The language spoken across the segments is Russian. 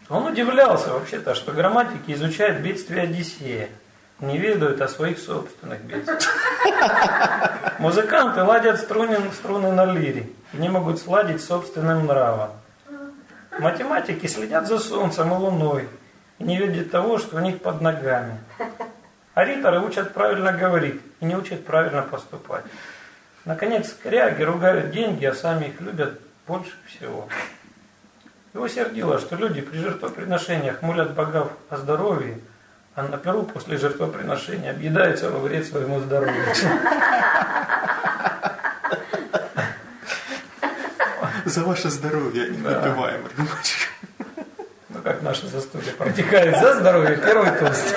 Он удивлялся вообще-то, что грамматики изучают бедствия Одиссея, не ведают о своих собственных бедствиях. Музыканты ладят струны на лире и не могут сладить собственным нравом. Математики следят за солнцем и луной и не видят того, что у них под ногами. А риторы учат правильно говорить и не учат правильно поступать. Наконец, скряги ругают деньги, а сами их любят больше всего. Его сердило, что люди при жертвоприношениях молят богов о здоровье, а на перу после жертвоприношения объедаются во вред своему здоровью. За ваше здоровье, напеваем рюмочку. Ну как наше застолье протекает за здоровье, первый тост.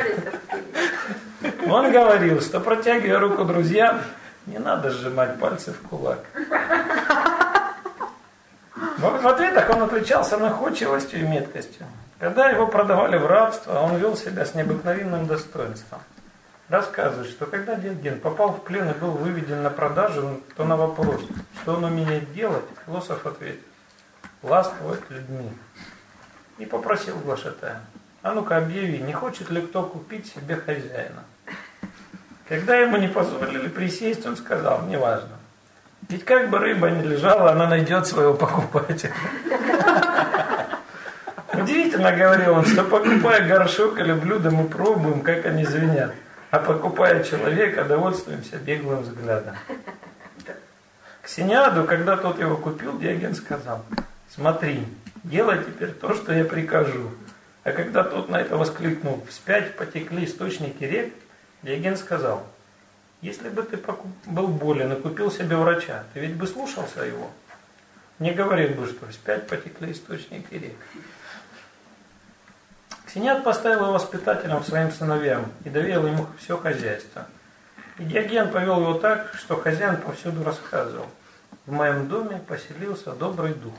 Он говорил, что протягивая руку друзьям, не надо сжимать пальцы в кулак. В ответах он отличался находчивостью и меткостью. Когда его продавали в рабство, он вел себя с необыкновенным достоинством. Рассказывает, что когда Диоген попал в плен и был выведен на продажу, то на вопрос, что он умеет делать, философ ответил: властвовать людьми. И попросил глашатая: а ну-ка объяви, не хочет ли кто купить себе хозяина. Когда ему не позволили присесть, он сказал: неважно. Ведь как бы рыба ни лежала, она найдет своего покупателя. Удивительно, говорил он, что покупая горшок или блюдо, мы пробуем, как они звенят. А покупая человека, довольствуемся беглым взглядом. Ксениаду, когда тот его купил, Диоген сказал: смотри, делай теперь то, что я прикажу. А когда тот на это воскликнул: вспять потекли источники рек, Диоген сказал: если бы ты был болен и купил себе врача, ты ведь бы слушался его. Не говорил бы, что вспять потекли источники рек. Ксениад поставил его воспитателем своим сыновьям и доверил ему все хозяйство. И Диоген повел его так, что хозяин повсюду рассказывал: в моем доме поселился добрый дух.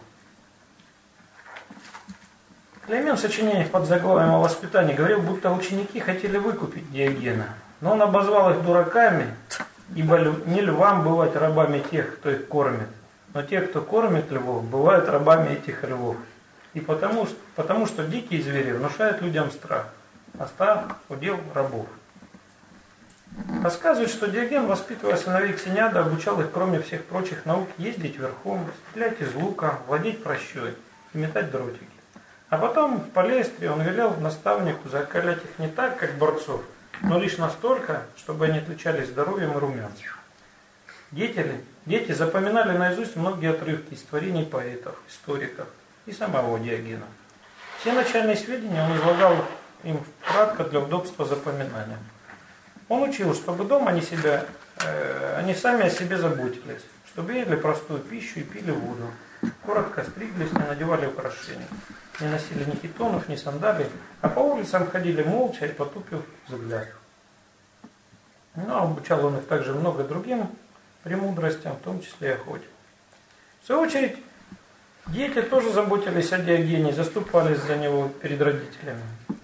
Клеймен в сочинениях под заглавием о воспитании говорил, будто ученики хотели выкупить Диогена. Но он обозвал их дураками, ибо не львам бывать рабами тех, кто их кормит, но те, кто кормит львов, бывают рабами этих львов. И потому что дикие звери внушают людям страх, а страх удел рабов. Рассказывают, что Диоген, воспитывая сыновей Ксениада, обучал их, кроме всех прочих наук, ездить верхом, стрелять из лука, владеть прощой и метать дротики. А потом в Палестре он велел наставнику закалять их не так, как борцов, но лишь настолько, чтобы они отличались здоровьем и румянцем. Дети запоминали наизусть многие отрывки из творений поэтов, историков и самого Диогена. Все начальные сведения он излагал им кратко для удобства запоминания. Он учил, чтобы дома они сами о себе заботились, чтобы ели простую пищу и пили воду, коротко стриглись, не надевали украшений, не носили ни хитонов, ни сандалий, а по улицам ходили молча и потупив взгляд. Но обучал он их также много другим премудростям, в том числе и охоте. В свою очередь, дети тоже заботились о Диогене, заступались за него перед родителями.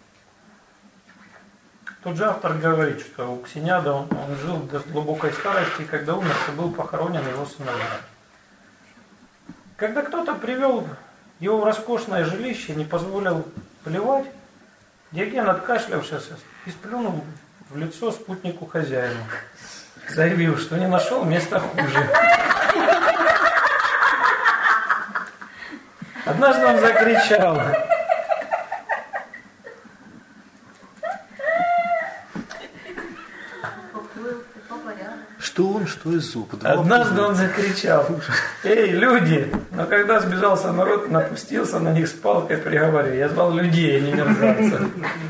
Тот же автор говорит, что у Ксениада он жил до глубокой старости, и когда умер, то был похоронен его сыновья. Когда кто-то привел его в роскошное жилище, не позволил плевать, Диоген, откашлявшись, и сплюнул в лицо спутнику хозяина, заявил, что не нашел места хуже. Однажды он закричал: Что он, что и зуб. Однажды он закричал: эй, люди! Но когда сбежался народ, напустился на них с палкой, приговаривая: я звал людей, а не мерзавцев.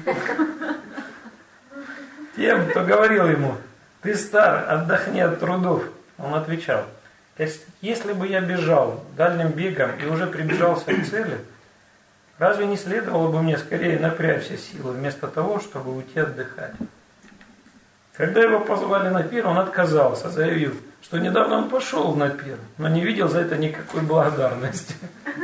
Тем, кто говорил ему: ты стар, отдохни от трудов, он отвечал: если бы я бежал дальним бегом и уже приближался к цели, разве не следовало бы мне скорее напрячь все силы, вместо того, чтобы уйти отдыхать? Когда его позвали на пир, он отказался, заявив, что недавно он пошел на пир, но не видел за это никакой благодарности.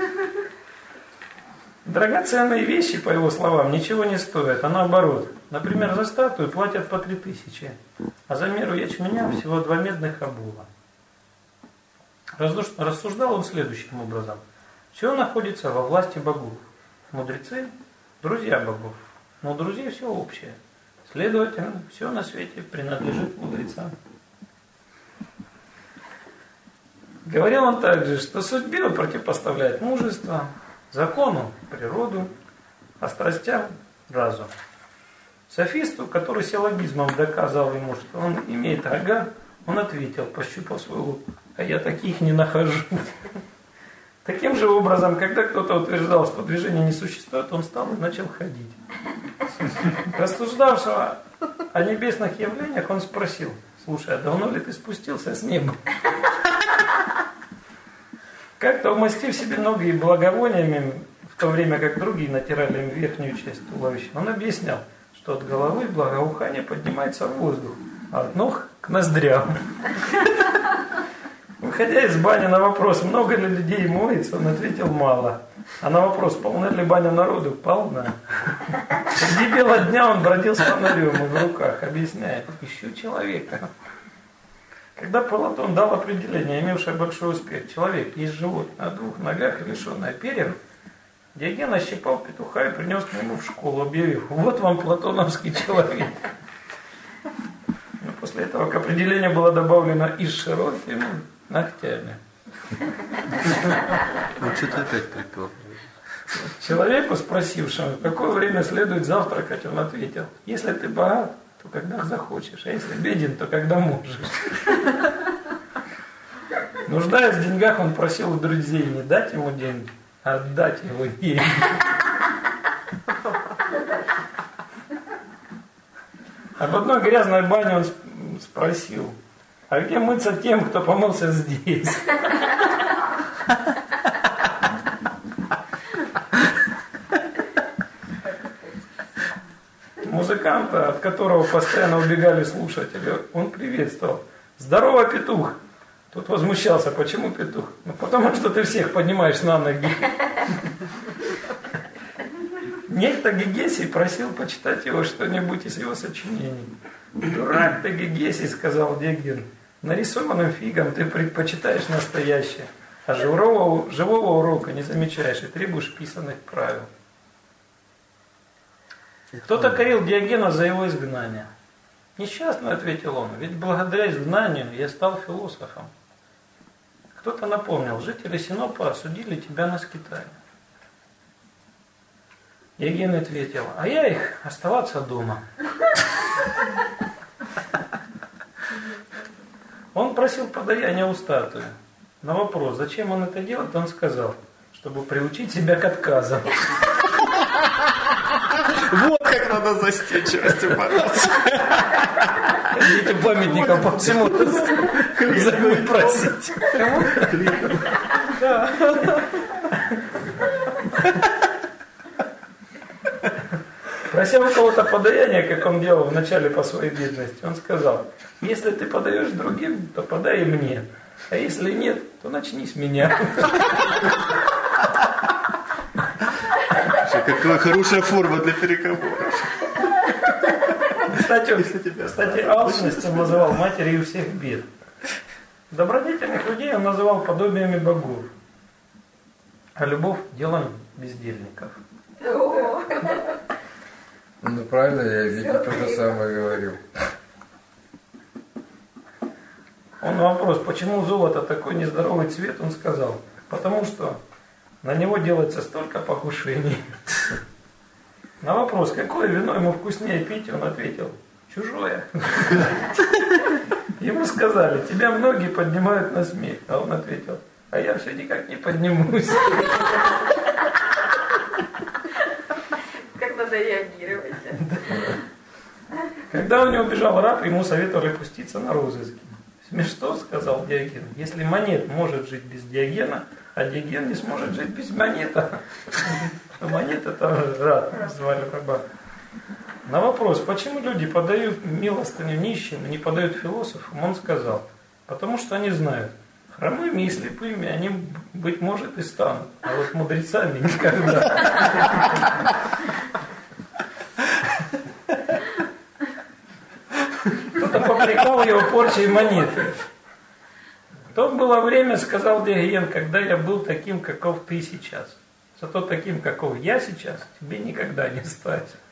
Драгоценные вещи, по его словам, ничего не стоят, а наоборот. Например, за статую платят по 3000, а за меру ячменя всего 2 медных обула. Рассуждал он следующим образом: все находится во власти богов. Мудрецы – друзья богов, но у друзей все общее. Следовательно, все на свете принадлежит мудрецам. Говорил он также, что судьбе противопоставляет мужество, закону – природу, а страстям – разум. Софисту, который силлогизмом доказал ему, что он имеет рога, он ответил, пощупав свой лук: а я таких не нахожу. Таким же образом, когда кто-то утверждал, что движение не существует, он встал и начал ходить. Рассуждавшего о небесных явлениях, он спросил: слушай, а давно ли ты спустился с неба? Как-то умастив себе ноги благовониями, в то время как другие натирали им верхнюю часть туловища, он объяснял, что от головы благоухание поднимается в воздух, а от ног к ноздрям. Выходя из бани на вопрос, много ли людей моется, он ответил: мало. А на вопрос, полна ли баня народу, полна. Среди бела дня он бродил с фонарем в руках, объясняет: ищу человека. Когда Платон дал определение, имевшее большой успех: человек есть животное на двух ногах, лишенное перьев, Диоген ощипал петуха и принес к нему в школу, объявив: вот вам платоновский человек. Но после этого к определению было добавлено и с широкими ногтями. Ну что-то опять припер. Человеку, спросившему, в какое время следует завтракать, он ответил: если ты богат, то когда захочешь, а если беден, то когда можешь. Нуждаясь в деньгах, он просил у друзей не дать ему деньги, а отдать его ей. А в одной грязной бане он спросил: а где мыться тем, кто помылся здесь? Музыканта, от которого постоянно убегали слушатели, он приветствовал: здорово, петух! Тот возмущался: почему петух? Ну потому что ты всех поднимаешь на ноги. Некто Гегесий просил почитать его что-нибудь из его сочинений. Дурак ты, Гегесий, сказал Диоген, нарисованным фигом ты предпочитаешь настоящее, а живого урока не замечаешь и требуешь писанных правил. Кто-то корил Диогена за его изгнание. Несчастно, ответил он, ведь благодаря изгнанию я стал философом. Кто-то напомнил: жители Синопа осудили тебя на скитание. Диоген ответил: а я их оставаться дома. Он просил подаяния у статуи. На вопрос, зачем он это делает, он сказал: чтобы приучить себя к отказам. Вот как надо застенчивостью бороться. Ходите памятником по всему забудь просить. Прося у кого-то подаяния, как он делал в начале по своей бедности, он сказал: если ты подаешь другим, то подай и мне. А если нет, то начни с меня. Какая хорошая форма для переговоров. Кстати, алчность он называл матерью всех бед. Добродетельных людей он называл подобиями богов, а любовь делом бездельников. Ну правильно, я Вике то же самое говорил. Он на вопрос, почему золото такой нездоровый цвет, он сказал: потому что на него делается столько покушений. На вопрос, какое вино ему вкуснее пить, он ответил: чужое. Ему сказали: тебя многие поднимают на смех. А он ответил: а я все никак не поднимусь. Как надо реагировать? Когда у него убежал раб, ему советовали пуститься на розыски. Смешно, сказал Диоген, если монет может жить без Диогена, а Диоген не сможет жить без монета. Монета тоже раб, звали раба. На вопрос, почему люди подают милостыню нищим и не подают философам, он сказал: потому что они знают, хромыми и слепыми они, быть может, и станут, а вот мудрецами никогда. Кто-то попрекал его порчей монеты. То было время, сказал Диоген, когда я был таким, каков ты сейчас. Зато таким, каков я сейчас, тебе никогда не стать.